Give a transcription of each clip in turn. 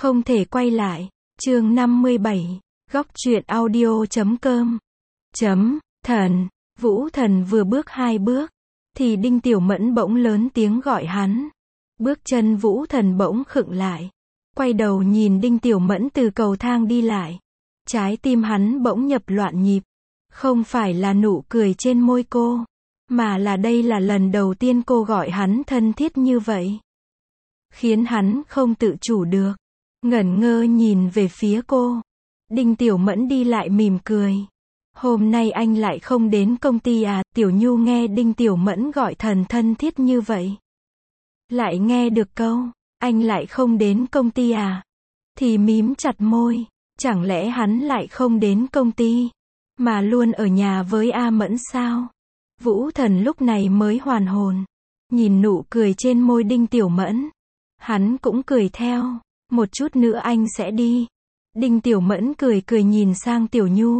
Không thể quay lại. Chương 57. Góc truyện audio.com. Thần. Vũ Thần vừa bước 2 bước, thì Đinh Tiểu Mẫn bỗng lớn tiếng gọi hắn. Bước chân Vũ Thần bỗng khựng lại. Quay đầu nhìn Đinh Tiểu Mẫn từ cầu thang đi lại. Trái tim hắn bỗng nhập loạn nhịp. Không phải là nụ cười trên môi cô, mà là đây là lần đầu tiên cô gọi hắn thân thiết như vậy. Khiến hắn không tự chủ được. Ngẩn ngơ nhìn về phía cô. Đinh Tiểu Mẫn đi lại mỉm cười. Hôm nay anh lại không đến công ty à? Tiểu Nhu nghe Đinh Tiểu Mẫn gọi thần thân thiết như vậy. Lại nghe được câu, anh lại không đến công ty à? Thì mím chặt môi. Chẳng lẽ hắn lại không đến công ty, mà luôn ở nhà với A Mẫn sao? Vũ Thần lúc này mới hoàn hồn. Nhìn nụ cười trên môi Đinh Tiểu Mẫn. Hắn cũng cười theo. Một chút nữa anh sẽ đi. Đinh Tiểu Mẫn cười cười nhìn sang Tiểu Nhu.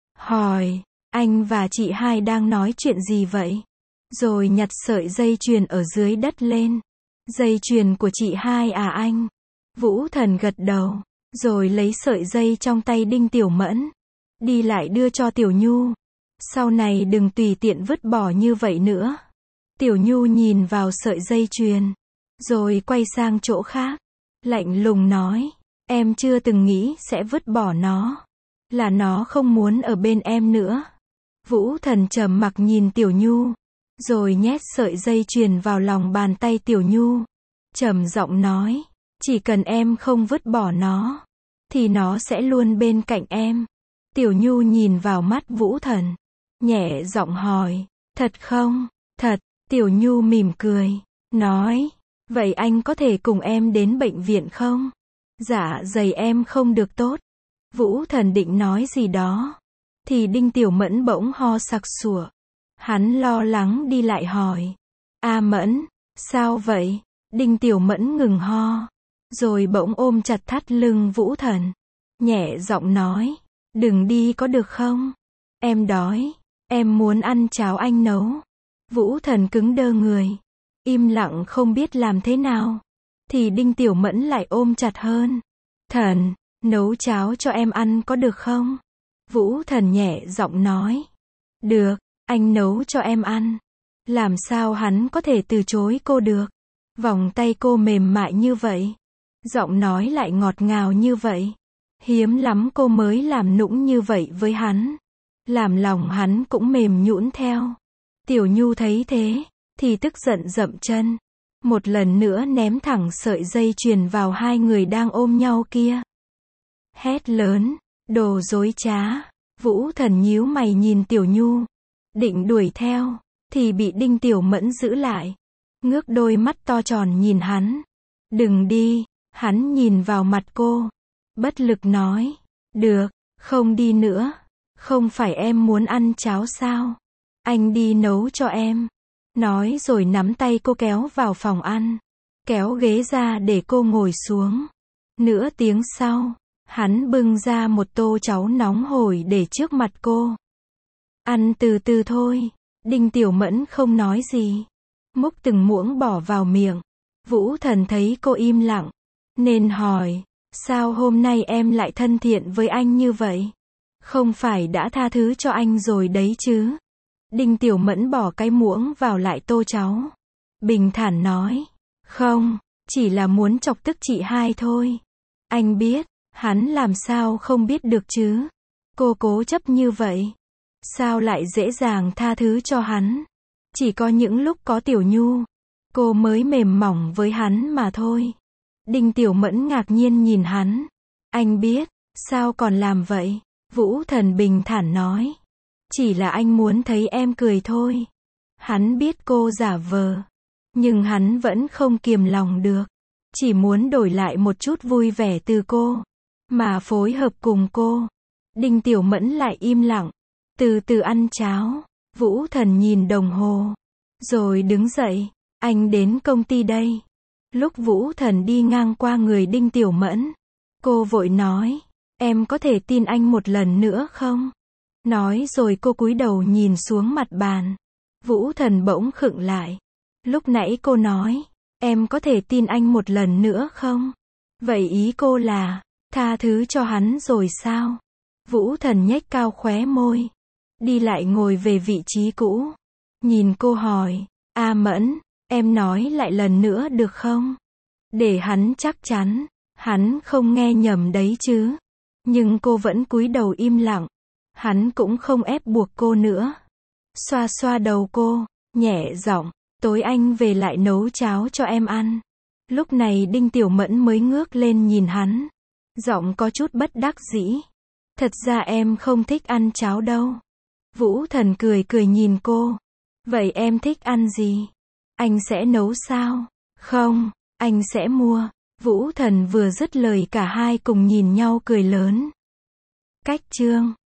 Hỏi, anh và chị hai đang nói chuyện gì vậy? Rồi nhặt sợi dây chuyền ở dưới đất lên. Dây chuyền của chị hai à anh? Vũ Thần gật đầu. Rồi lấy sợi dây trong tay Đinh Tiểu Mẫn. Đi lại đưa cho Tiểu Nhu. Sau này đừng tùy tiện vứt bỏ như vậy nữa. Tiểu Nhu nhìn vào sợi dây chuyền. Rồi quay sang chỗ khác. Lạnh lùng nói. Em chưa từng nghĩ sẽ vứt bỏ nó. Là nó không muốn ở bên em nữa. Vũ Thần trầm mặc nhìn Tiểu Nhu. Rồi nhét sợi dây chuyền vào lòng bàn tay Tiểu Nhu. Trầm giọng nói. Chỉ cần em không vứt bỏ nó, thì nó sẽ luôn bên cạnh em. Tiểu Nhu nhìn vào mắt Vũ Thần. Nhẹ giọng hỏi. Thật không? Thật. Tiểu Nhu mỉm cười. Nói. Vậy anh có thể cùng em đến bệnh viện không? Dạ dày em không được tốt. Vũ Thần định nói gì đó. Thì Đinh Tiểu Mẫn bỗng ho sặc sụa. Hắn lo lắng đi lại hỏi. A Mẫn, sao vậy? Đinh Tiểu Mẫn ngừng ho. Rồi bỗng ôm chặt thắt lưng Vũ Thần. Nhẹ giọng nói. Đừng đi có được không? Em đói. Em muốn ăn cháo anh nấu. Vũ Thần cứng đơ người. Im lặng không biết làm thế nào. Thì Đinh Tiểu Mẫn lại ôm chặt hơn. Thần, nấu cháo cho em ăn có được không? Vũ Thần nhẹ giọng nói. Được, anh nấu cho em ăn. Làm sao hắn có thể từ chối cô được? Vòng tay cô mềm mại như vậy. Giọng nói lại ngọt ngào như vậy. Hiếm lắm cô mới làm nũng như vậy với hắn. Làm lòng hắn cũng mềm nhũn theo. Tiểu Nhu thấy thế, thì tức giận dậm chân. Một lần nữa ném thẳng sợi dây chuyền vào hai người đang ôm nhau kia. Hét lớn, đồ dối trá. Vũ Thần nhíu mày nhìn Tiểu Nhu. Định đuổi theo, thì bị Đinh Tiểu Mẫn giữ lại. Ngước đôi mắt to tròn nhìn hắn. Đừng đi. Hắn nhìn vào mặt cô. Bất lực nói. Được, không đi nữa. Không phải em muốn ăn cháo sao? Anh đi nấu cho em. Nói rồi nắm tay cô kéo vào phòng ăn. Kéo ghế ra để cô ngồi xuống. Nửa tiếng sau, hắn bưng ra một tô cháo nóng hổi để trước mặt cô. Ăn từ từ thôi. Đinh Tiểu Mẫn không nói gì. Múc từng muỗng bỏ vào miệng. Vũ Thần thấy cô im lặng, nên hỏi. Sao hôm nay em lại thân thiện với anh như vậy? Không phải đã tha thứ cho anh rồi đấy chứ? Đinh Tiểu Mẫn bỏ cái muỗng vào lại tô cháo. Bình thản nói. Không, chỉ là muốn chọc tức chị hai thôi. Anh biết, hắn làm sao không biết được chứ? Cô cố chấp như vậy. Sao lại dễ dàng tha thứ cho hắn? Chỉ có những lúc có Tiểu Nhu, cô mới mềm mỏng với hắn mà thôi. Đinh Tiểu Mẫn ngạc nhiên nhìn hắn. Anh biết, sao còn làm vậy? Vũ Thần bình thản nói. Chỉ là anh muốn thấy em cười thôi. Hắn biết cô giả vờ, nhưng hắn vẫn không kiềm lòng được. Chỉ muốn đổi lại một chút vui vẻ từ cô, mà phối hợp cùng cô. Đinh Tiểu Mẫn lại im lặng, từ từ ăn cháo. Vũ Thần nhìn đồng hồ, rồi đứng dậy. Anh đến công ty đây. Lúc Vũ Thần đi ngang qua người Đinh Tiểu Mẫn, cô vội nói. Em có thể tin anh một lần nữa không? Nói rồi cô cúi đầu nhìn xuống mặt bàn. Vũ Thần bỗng khựng lại. Lúc nãy cô nói. Em có thể tin anh một lần nữa không? Vậy ý cô là, tha thứ cho hắn rồi sao? Vũ Thần nhếch cao khóe môi. Đi lại ngồi về vị trí cũ. Nhìn cô hỏi, A Mẫn, em nói lại lần nữa được không? Để hắn chắc chắn, hắn không nghe nhầm đấy chứ. Nhưng cô vẫn cúi đầu im lặng. Hắn cũng không ép buộc cô nữa. Xoa xoa đầu cô, nhẹ giọng, tối anh về lại nấu cháo cho em ăn. Lúc này Đinh Tiểu Mẫn mới ngước lên nhìn hắn. Giọng có chút bất đắc dĩ. Thật ra em không thích ăn cháo đâu. Vũ Thần cười cười nhìn cô. Vậy em thích ăn gì? Anh sẽ nấu sao? Không, anh sẽ mua. Vũ Thần vừa dứt lời cả hai cùng nhìn nhau cười lớn. Cách chương